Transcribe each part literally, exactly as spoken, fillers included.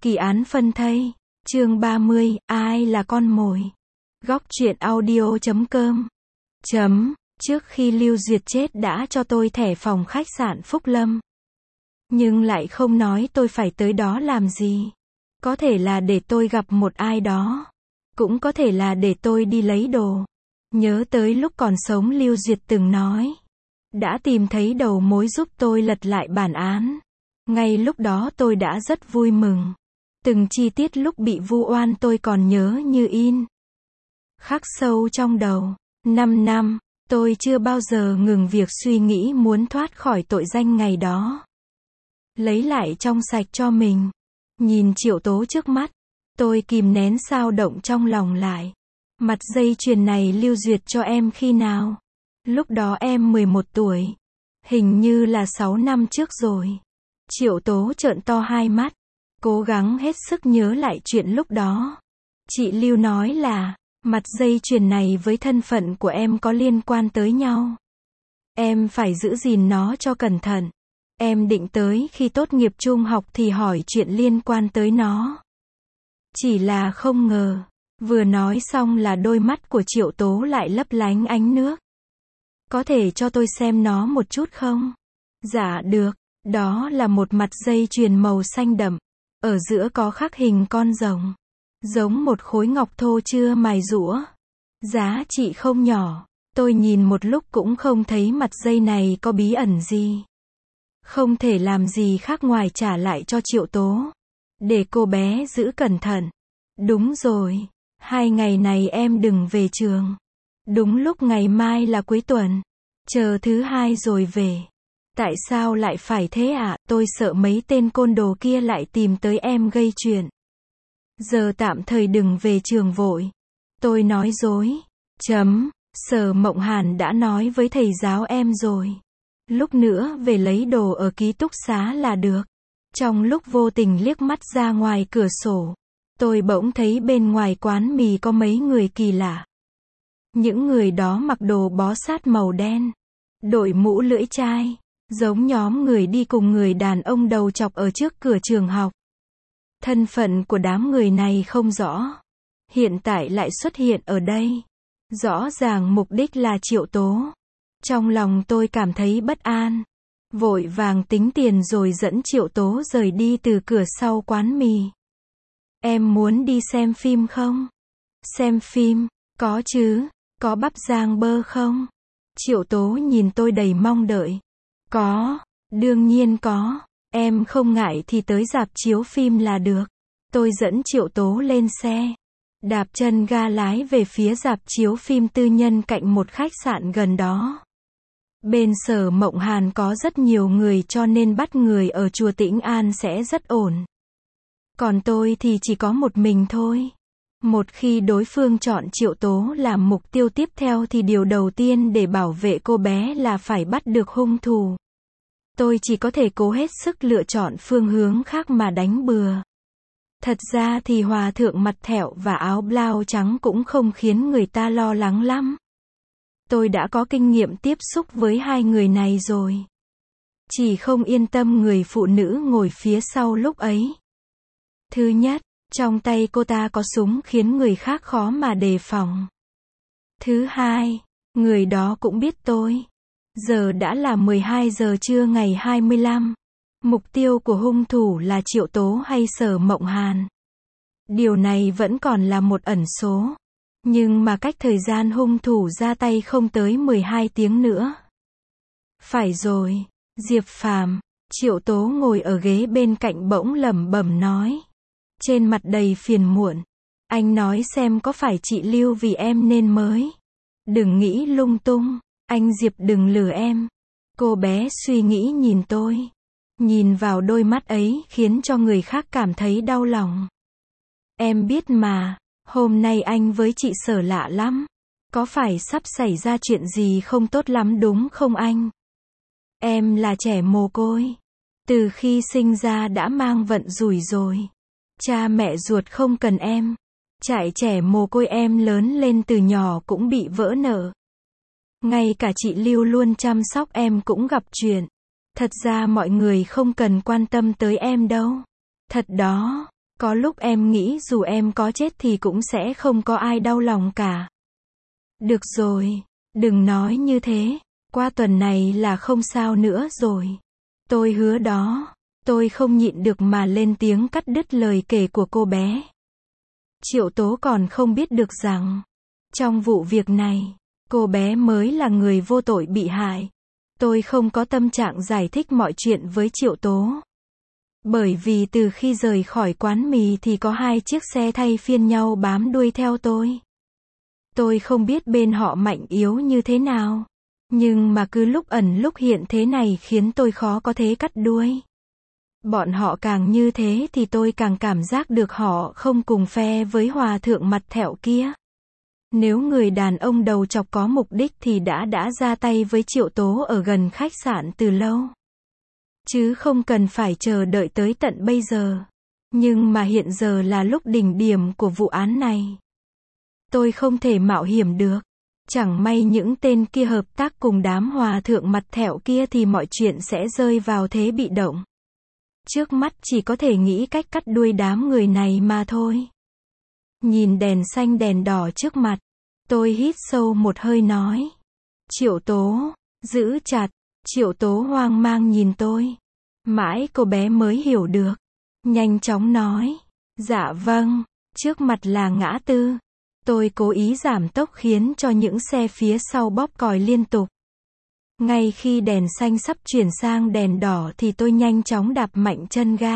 Kỳ án phân thây, chương ba mươi, ai là con mồi? Góc truyện audio chấm com. Chấm, trước khi Lưu Duyệt chết đã cho tôi thẻ phòng khách sạn Phúc Lâm. Nhưng lại không nói tôi phải tới đó làm gì. Có thể là để tôi gặp một ai đó. Cũng có thể là để tôi đi lấy đồ. Nhớ tới lúc còn sống Lưu Duyệt từng nói. Đã tìm thấy đầu mối giúp tôi lật lại bản án. Ngay lúc đó tôi đã rất vui mừng. Từng chi tiết lúc bị vu oan tôi còn nhớ như in. Khắc sâu trong đầu. Năm năm, tôi chưa bao giờ ngừng việc suy nghĩ muốn thoát khỏi tội danh ngày đó. Lấy lại trong sạch cho mình. Nhìn Triệu Tố trước mắt, tôi kìm nén sao động trong lòng lại. Mặt dây chuyền này Lưu Duyệt cho em khi nào? Lúc đó em mười một tuổi. Hình như là sáu năm trước rồi. Triệu Tố trợn to hai mắt. Cố gắng hết sức nhớ lại chuyện lúc đó. Chị Lưu nói là, mặt dây chuyền này với thân phận của em có liên quan tới nhau. Em phải giữ gìn nó cho cẩn thận. Em định tới khi tốt nghiệp trung học thì hỏi chuyện liên quan tới nó. Chỉ là không ngờ, vừa nói xong là đôi mắt của Triệu Tố lại lấp lánh ánh nước. Có thể cho tôi xem nó một chút không? Dạ được, đó là một mặt dây chuyền màu xanh đậm. Ở giữa có khắc hình con rồng. Giống một khối ngọc thô chưa mài rũa. Giá trị không nhỏ. Tôi nhìn một lúc cũng không thấy mặt dây này có bí ẩn gì. Không thể làm gì khác ngoài trả lại cho Triệu Tố. Để cô bé giữ cẩn thận. Đúng rồi. Hai ngày này em đừng về trường. Đúng lúc ngày mai là cuối tuần. Chờ thứ hai rồi về. Tại sao lại phải thế ạ? À? Tôi sợ mấy tên côn đồ kia lại tìm tới em gây chuyện. Giờ tạm thời đừng về trường vội. Tôi nói dối. Chấm. Sở Mộng Hàn đã nói với thầy giáo em rồi. Lúc nữa về lấy đồ ở ký túc xá là được. Trong lúc vô tình liếc mắt ra ngoài cửa sổ, tôi bỗng thấy bên ngoài quán mì có mấy người kỳ lạ. Những người đó mặc đồ bó sát màu đen, đội mũ lưỡi chai. Giống nhóm người đi cùng người đàn ông đầu chọc ở trước cửa trường học. Thân phận của đám người này không rõ. Hiện tại lại xuất hiện ở đây. Rõ ràng mục đích là Triệu Tố. Trong lòng tôi cảm thấy bất an. Vội vàng tính tiền rồi dẫn Triệu Tố rời đi từ cửa sau quán mì. Em muốn đi xem phim không? Xem phim, có chứ. Có bắp rang bơ không? Triệu Tố nhìn tôi đầy mong đợi. Có, đương nhiên có, em không ngại thì tới rạp chiếu phim là được. Tôi dẫn Triệu Tố lên xe, đạp chân ga lái về phía rạp chiếu phim tư nhân cạnh một khách sạn gần đó. Bên Sở Mộng Hàn có rất nhiều người cho nên bắt người ở chùa Tĩnh An sẽ rất ổn. Còn tôi thì chỉ có một mình thôi. Một khi đối phương chọn Triệu Tố làm mục tiêu tiếp theo thì điều đầu tiên để bảo vệ cô bé là phải bắt được hung thủ. Tôi chỉ có thể cố hết sức lựa chọn phương hướng khác mà đánh bừa. Thật ra thì hòa thượng mặt thẹo và áo blau trắng cũng không khiến người ta lo lắng lắm. Tôi đã có kinh nghiệm tiếp xúc với hai người này rồi. Chỉ không yên tâm người phụ nữ ngồi phía sau lúc ấy. Thứ nhất, trong tay cô ta có súng khiến người khác khó mà đề phòng. Thứ hai, người đó cũng biết tôi. Giờ đã là mười hai giờ trưa ngày hai mươi lăm. Mục tiêu của hung thủ là Triệu Tố hay Sở Mộng Hàn? Điều này vẫn còn là một ẩn số. Nhưng mà cách thời gian hung thủ ra tay không tới mười hai tiếng nữa. Phải rồi, Diệp Phàm. Triệu Tố ngồi ở ghế bên cạnh bỗng lẩm bẩm nói. Trên mặt đầy phiền muộn. Anh nói xem có phải chị Lưu vì em nên mới. Đừng nghĩ lung tung. Anh Diệp đừng lừa em. Cô bé suy nghĩ nhìn tôi. Nhìn vào đôi mắt ấy khiến cho người khác cảm thấy đau lòng. Em biết mà, hôm nay anh với chị Sở lạ lắm. Có phải sắp xảy ra chuyện gì không tốt lắm đúng không anh? Em là trẻ mồ côi. Từ khi sinh ra đã mang vận rủi rồi. Cha mẹ ruột không cần em. Trại trẻ mồ côi em lớn lên từ nhỏ cũng bị vỡ nợ. Ngay cả chị Lưu luôn chăm sóc em cũng gặp chuyện. Thật ra mọi người không cần quan tâm tới em đâu. Thật đó. Có lúc em nghĩ dù em có chết thì cũng sẽ không có ai đau lòng cả. Được rồi, đừng nói như thế, qua tuần này là không sao nữa rồi. Tôi hứa đó. Tôi không nhịn được mà lên tiếng cắt đứt lời kể của cô bé. Triệu Tố còn không biết được rằng, trong vụ việc này, cô bé mới là người vô tội bị hại. Tôi không có tâm trạng giải thích mọi chuyện với Triệu Tố. Bởi vì từ khi rời khỏi quán mì thì có hai chiếc xe thay phiên nhau bám đuôi theo tôi. Tôi không biết bên họ mạnh yếu như thế nào. Nhưng mà cứ lúc ẩn lúc hiện thế này khiến tôi khó có thể cắt đuôi. Bọn họ càng như thế thì tôi càng cảm giác được họ không cùng phe với hòa thượng mặt thẹo kia. Nếu người đàn ông đầu chọc có mục đích thì đã đã ra tay với Triệu Tố ở gần khách sạn từ lâu. Chứ không cần phải chờ đợi tới tận bây giờ. Nhưng mà hiện giờ là lúc đỉnh điểm của vụ án này. Tôi không thể mạo hiểm được. Chẳng may những tên kia hợp tác cùng đám hòa thượng mặt thẹo kia thì mọi chuyện sẽ rơi vào thế bị động. Trước mắt chỉ có thể nghĩ cách cắt đuôi đám người này mà thôi. Nhìn đèn xanh đèn đỏ trước mặt, tôi hít sâu một hơi nói. Triệu Tố, giữ chặt. Triệu Tố hoang mang nhìn tôi. Mãi cô bé mới hiểu được. Nhanh chóng nói. Dạ vâng, trước mặt là ngã tư. Tôi cố ý giảm tốc khiến cho những xe phía sau bóp còi liên tục. Ngay khi đèn xanh sắp chuyển sang đèn đỏ thì tôi nhanh chóng đạp mạnh chân ga.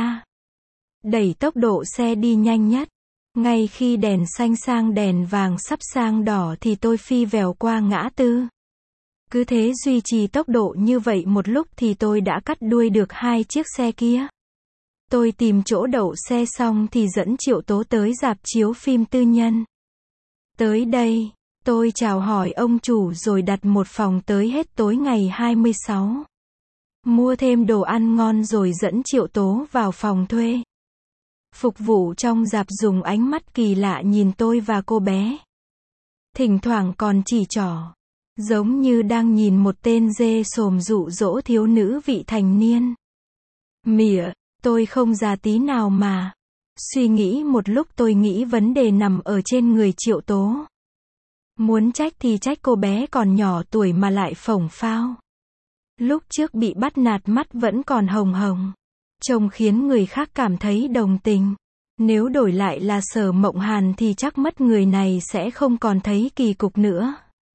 Đẩy tốc độ xe đi nhanh nhất. Ngay khi đèn xanh sang đèn vàng sắp sang đỏ thì tôi phi vèo qua ngã tư. Cứ thế duy trì tốc độ như vậy một lúc thì tôi đã cắt đuôi được hai chiếc xe kia. Tôi tìm chỗ đậu xe xong thì dẫn Triệu Tố tới rạp chiếu phim tư nhân. Tới đây, tôi chào hỏi ông chủ rồi đặt một phòng tới hết tối ngày hai mươi sáu. Mua thêm đồ ăn ngon rồi dẫn Triệu Tố vào phòng thuê. Phục vụ trong rạp dùng ánh mắt kỳ lạ nhìn tôi và cô bé. Thỉnh thoảng còn chỉ trỏ. Giống như đang nhìn một tên dê sồm dụ dỗ thiếu nữ vị thành niên. Mỉa, tôi không già tí nào mà. Suy nghĩ một lúc tôi nghĩ vấn đề nằm ở trên người Triệu Tố. Muốn trách thì trách cô bé còn nhỏ tuổi mà lại phổng phao. Lúc trước bị bắt nạt mắt vẫn còn hồng hồng. Trông khiến người khác cảm thấy đồng tình. Nếu đổi lại là Sở Mộng Hàn thì chắc mất người này sẽ không còn thấy kỳ cục nữa.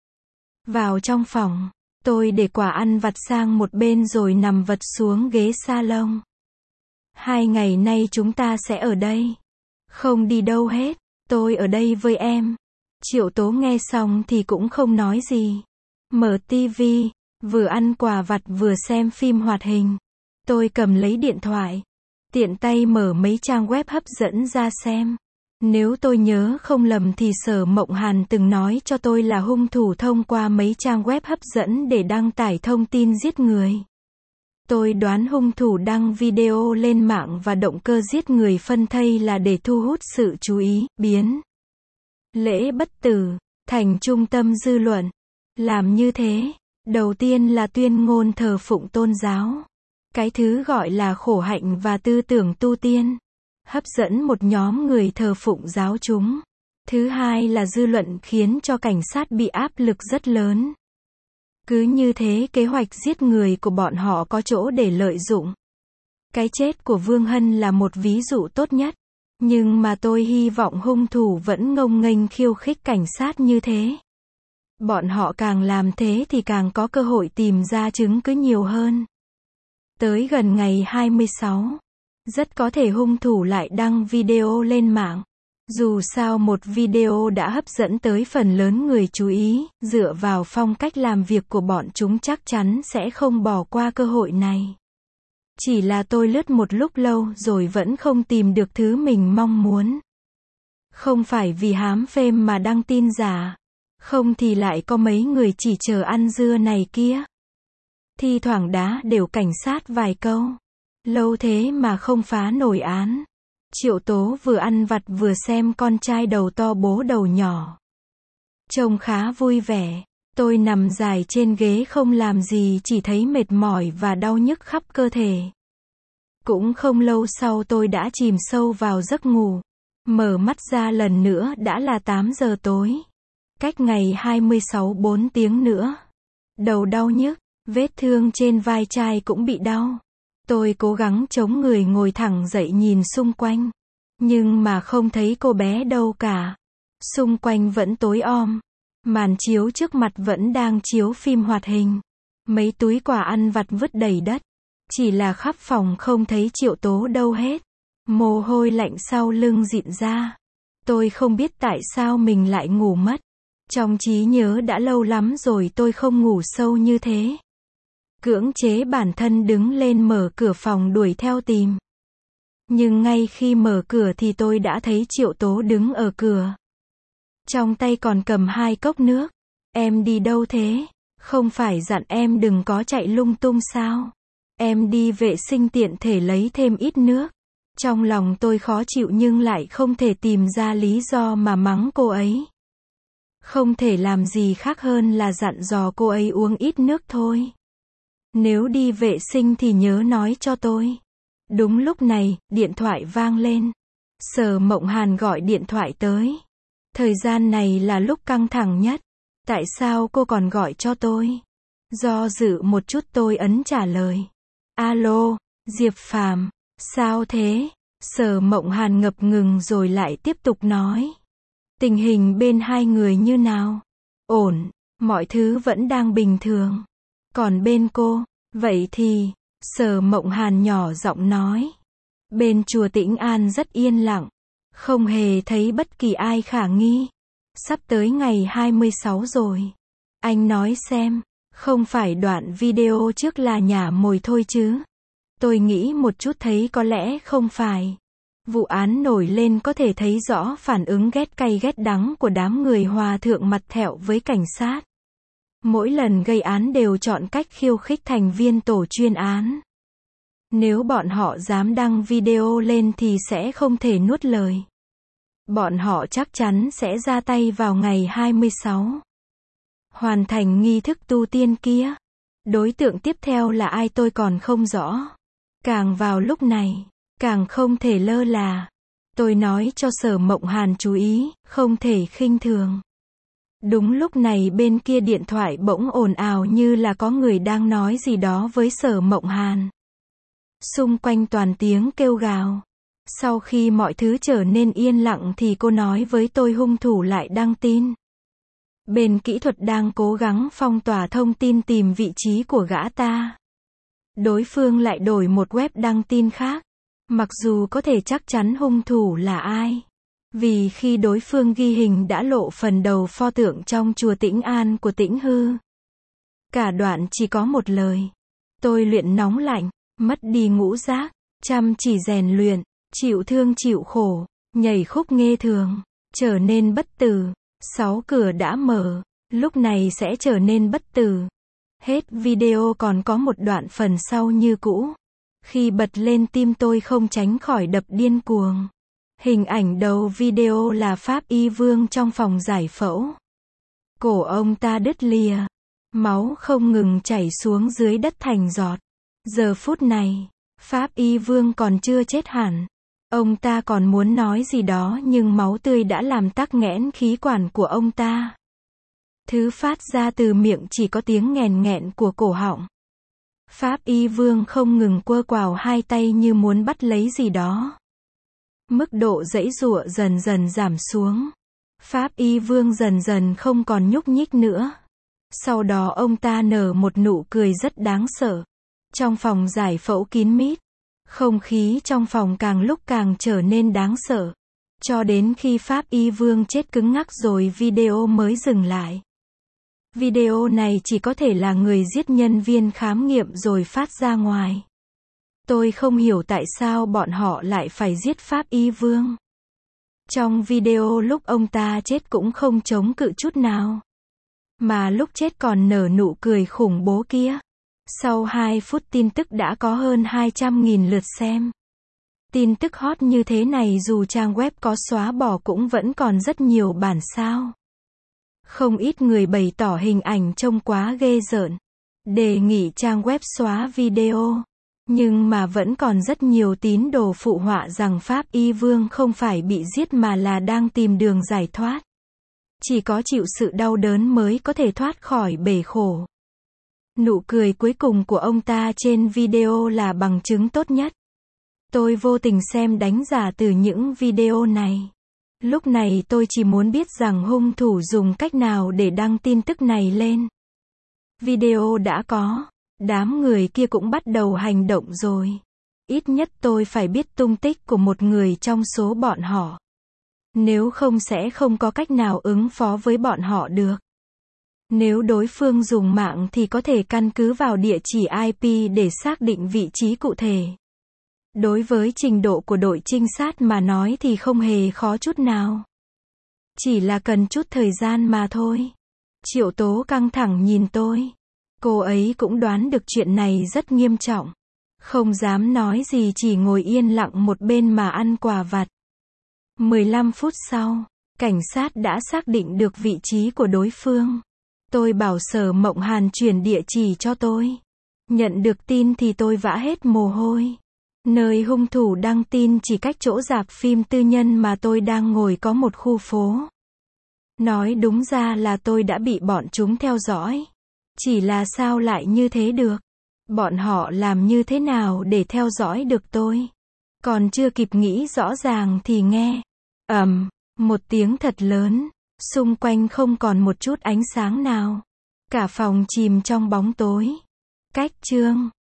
Vào trong phòng, tôi để quả ăn vặt sang một bên rồi nằm vật xuống ghế salon. Hai ngày nay chúng ta sẽ ở đây. Không đi đâu hết, tôi ở đây với em. Triệu Tố nghe xong thì cũng không nói gì. Mở tivi, vừa ăn quà vặt vừa xem phim hoạt hình. Tôi cầm lấy điện thoại, tiện tay mở mấy trang web hấp dẫn ra xem. Nếu tôi nhớ không lầm thì Sở Mộng Hàn từng nói cho tôi là hung thủ thông qua mấy trang web hấp dẫn để đăng tải thông tin giết người. Tôi đoán hung thủ đăng video lên mạng và động cơ giết người phân thây là để thu hút sự chú ý, biến lễ bất tử thành trung tâm dư luận. Làm như thế, đầu tiên là tuyên ngôn thờ phụng tôn giáo. Cái thứ gọi là khổ hạnh và tư tưởng tu tiên. Hấp dẫn một nhóm người thờ phụng giáo chúng. Thứ hai là dư luận khiến cho cảnh sát bị áp lực rất lớn. Cứ như thế kế hoạch giết người của bọn họ có chỗ để lợi dụng. Cái chết của Vương Hân là một ví dụ tốt nhất. Nhưng mà tôi hy vọng hung thủ vẫn ngông nghênh khiêu khích cảnh sát như thế. Bọn họ càng làm thế thì càng có cơ hội tìm ra chứng cứ nhiều hơn. Tới gần ngày hai mươi sáu, rất có thể hung thủ lại đăng video lên mạng. Dù sao một video đã hấp dẫn tới phần lớn người chú ý, dựa vào phong cách làm việc của bọn chúng chắc chắn sẽ không bỏ qua cơ hội này. Chỉ là tôi lướt một lúc lâu rồi vẫn không tìm được thứ mình mong muốn. Không phải vì hám phêm mà đăng tin giả. Không thì lại có mấy người chỉ chờ ăn dưa này kia. Thi thoảng đá đều cảnh sát vài câu. Lâu thế mà không phá nổi án. Triệu Tố vừa ăn vặt vừa xem con trai đầu to bố đầu nhỏ. Trông khá vui vẻ. Tôi nằm dài trên ghế không làm gì chỉ thấy mệt mỏi và đau nhức khắp cơ thể. Cũng không lâu sau tôi đã chìm sâu vào giấc ngủ. Mở mắt ra lần nữa đã là tám giờ tối. Cách ngày hai mươi sáu bốn tiếng nữa. Đầu đau nhức, vết thương trên vai trái cũng bị đau. Tôi cố gắng chống người ngồi thẳng dậy nhìn xung quanh. Nhưng mà không thấy cô bé đâu cả. Xung quanh vẫn tối om. Màn chiếu trước mặt vẫn đang chiếu phim hoạt hình. Mấy túi quà ăn vặt vứt đầy đất. Chỉ là khắp phòng không thấy Triệu Tố đâu hết. Mồ hôi lạnh sau lưng rịn ra. Tôi không biết tại sao mình lại ngủ mất. Trong trí nhớ đã lâu lắm rồi tôi không ngủ sâu như thế. Cưỡng chế bản thân đứng lên mở cửa phòng đuổi theo tìm. Nhưng ngay khi mở cửa thì tôi đã thấy Triệu Tố đứng ở cửa. Trong tay còn cầm hai cốc nước. Em đi đâu thế? Không phải dặn em đừng có chạy lung tung sao? Em đi vệ sinh tiện thể lấy thêm ít nước. Trong lòng tôi khó chịu nhưng lại không thể tìm ra lý do mà mắng cô ấy. Không thể làm gì khác hơn là dặn dò cô ấy uống ít nước thôi. Nếu đi vệ sinh thì nhớ nói cho tôi. Đúng lúc này, điện thoại vang lên. Sở Mộng Hàn gọi điện thoại tới. Thời gian này là lúc căng thẳng nhất. Tại sao cô còn gọi cho tôi? Do dự một chút tôi ấn trả lời. Alo, Diệp Phàm, sao thế? Sở Mộng Hàn ngập ngừng rồi lại tiếp tục nói. Tình hình bên hai người như nào? Ổn, mọi thứ vẫn đang bình thường. Còn bên cô, vậy thì, Sở Mộng Hàn nhỏ giọng nói. Bên chùa Tĩnh An rất yên lặng. Không hề thấy bất kỳ ai khả nghi. Sắp tới ngày hai mươi sáu rồi. Anh nói xem, không phải đoạn video trước là nhả mồi thôi chứ? Tôi nghĩ một chút thấy có lẽ không phải. Vụ án nổi lên có thể thấy rõ phản ứng ghét cay ghét đắng của đám người hòa thượng mặt thẹo với cảnh sát. Mỗi lần gây án đều chọn cách khiêu khích thành viên tổ chuyên án. Nếu bọn họ dám đăng video lên thì sẽ không thể nuốt lời. Bọn họ chắc chắn sẽ ra tay vào ngày hai mươi sáu. Hoàn thành nghi thức tu tiên kia. Đối tượng tiếp theo là ai tôi còn không rõ. Càng vào lúc này, càng không thể lơ là. Tôi nói cho Sở Mộng Hàn chú ý, không thể khinh thường. Đúng lúc này bên kia điện thoại bỗng ồn ào như là có người đang nói gì đó với Sở Mộng Hàn. Xung quanh toàn tiếng kêu gào. Sau khi mọi thứ trở nên yên lặng thì cô nói với tôi hung thủ lại đăng tin. Bên kỹ thuật đang cố gắng phong tỏa thông tin tìm vị trí của gã ta. Đối phương lại đổi một web đăng tin khác. Mặc dù có thể chắc chắn hung thủ là ai. Vì khi đối phương ghi hình đã lộ phần đầu pho tượng trong chùa Tĩnh An của Tĩnh Hư. Cả đoạn chỉ có một lời. Tôi luyện nóng lạnh, mất đi ngũ giác, chăm chỉ rèn luyện, chịu thương chịu khổ, nhảy khúc nghê thường, trở nên bất tử. Sáu cửa đã mở, lúc này sẽ trở nên bất tử. Hết video còn có một đoạn phần sau như cũ. Khi bật lên tim tôi không tránh khỏi đập điên cuồng. Hình ảnh đầu video là Pháp Y Vương trong phòng giải phẫu. Cổ ông ta đứt lìa. Máu không ngừng chảy xuống dưới đất thành giọt. Giờ phút này, Pháp Y Vương còn chưa chết hẳn. Ông ta còn muốn nói gì đó nhưng máu tươi đã làm tắc nghẽn khí quản của ông ta. Thứ phát ra từ miệng chỉ có tiếng nghèn nghẹn của cổ họng. Pháp Y Vương không ngừng quơ quào hai tay như muốn bắt lấy gì đó. Mức độ giãy giụa dần dần giảm xuống. Pháp Y Vương dần dần không còn nhúc nhích nữa. Sau đó ông ta nở một nụ cười rất đáng sợ. Trong phòng giải phẫu kín mít, không khí trong phòng càng lúc càng trở nên đáng sợ. Cho đến khi Pháp Y Vương chết cứng ngắc rồi video mới dừng lại. Video này chỉ có thể là người giết nhân viên khám nghiệm rồi phát ra ngoài. Tôi không hiểu tại sao bọn họ lại phải giết Pháp Y Vương. Trong video lúc ông ta chết cũng không chống cự chút nào. Mà lúc chết còn nở nụ cười khủng bố kia. Sau hai phút tin tức đã có hơn hai trăm nghìn lượt xem. Tin tức hot như thế này dù trang web có xóa bỏ cũng vẫn còn rất nhiều bản sao. Không ít người bày tỏ hình ảnh trông quá ghê rợn. Đề nghị trang web xóa video. Nhưng mà vẫn còn rất nhiều tín đồ phụ họa rằng Pháp Y Vương không phải bị giết mà là đang tìm đường giải thoát. Chỉ có chịu sự đau đớn mới có thể thoát khỏi bể khổ. Nụ cười cuối cùng của ông ta trên video là bằng chứng tốt nhất. Tôi vô tình xem đánh giả từ những video này. Lúc này tôi chỉ muốn biết rằng hung thủ dùng cách nào để đăng tin tức này lên. Video đã có, đám người kia cũng bắt đầu hành động rồi. Ít nhất tôi phải biết tung tích của một người trong số bọn họ. Nếu không sẽ không có cách nào ứng phó với bọn họ được. Nếu đối phương dùng mạng thì có thể căn cứ vào địa chỉ i pê để xác định vị trí cụ thể. Đối với trình độ của đội trinh sát mà nói thì không hề khó chút nào. Chỉ là cần chút thời gian mà thôi. Triệu Tố căng thẳng nhìn tôi. Cô ấy cũng đoán được chuyện này rất nghiêm trọng. Không dám nói gì, chỉ ngồi yên lặng một bên mà ăn quà vặt. mười lăm phút sau, cảnh sát đã xác định được vị trí của đối phương. Tôi bảo Sở Mộng Hàn chuyển địa chỉ cho tôi. Nhận được tin thì tôi vã hết mồ hôi. Nơi hung thủ đăng tin chỉ cách chỗ rạp phim tư nhân mà tôi đang ngồi có một khu phố. Nói đúng ra là tôi đã bị bọn chúng theo dõi. Chỉ là sao lại như thế được? Bọn họ làm như thế nào để theo dõi được tôi? Còn chưa kịp nghĩ rõ ràng thì nghe. ầm, một tiếng thật lớn. Xung quanh không còn một chút ánh sáng nào. Cả phòng chìm trong bóng tối. Cách chương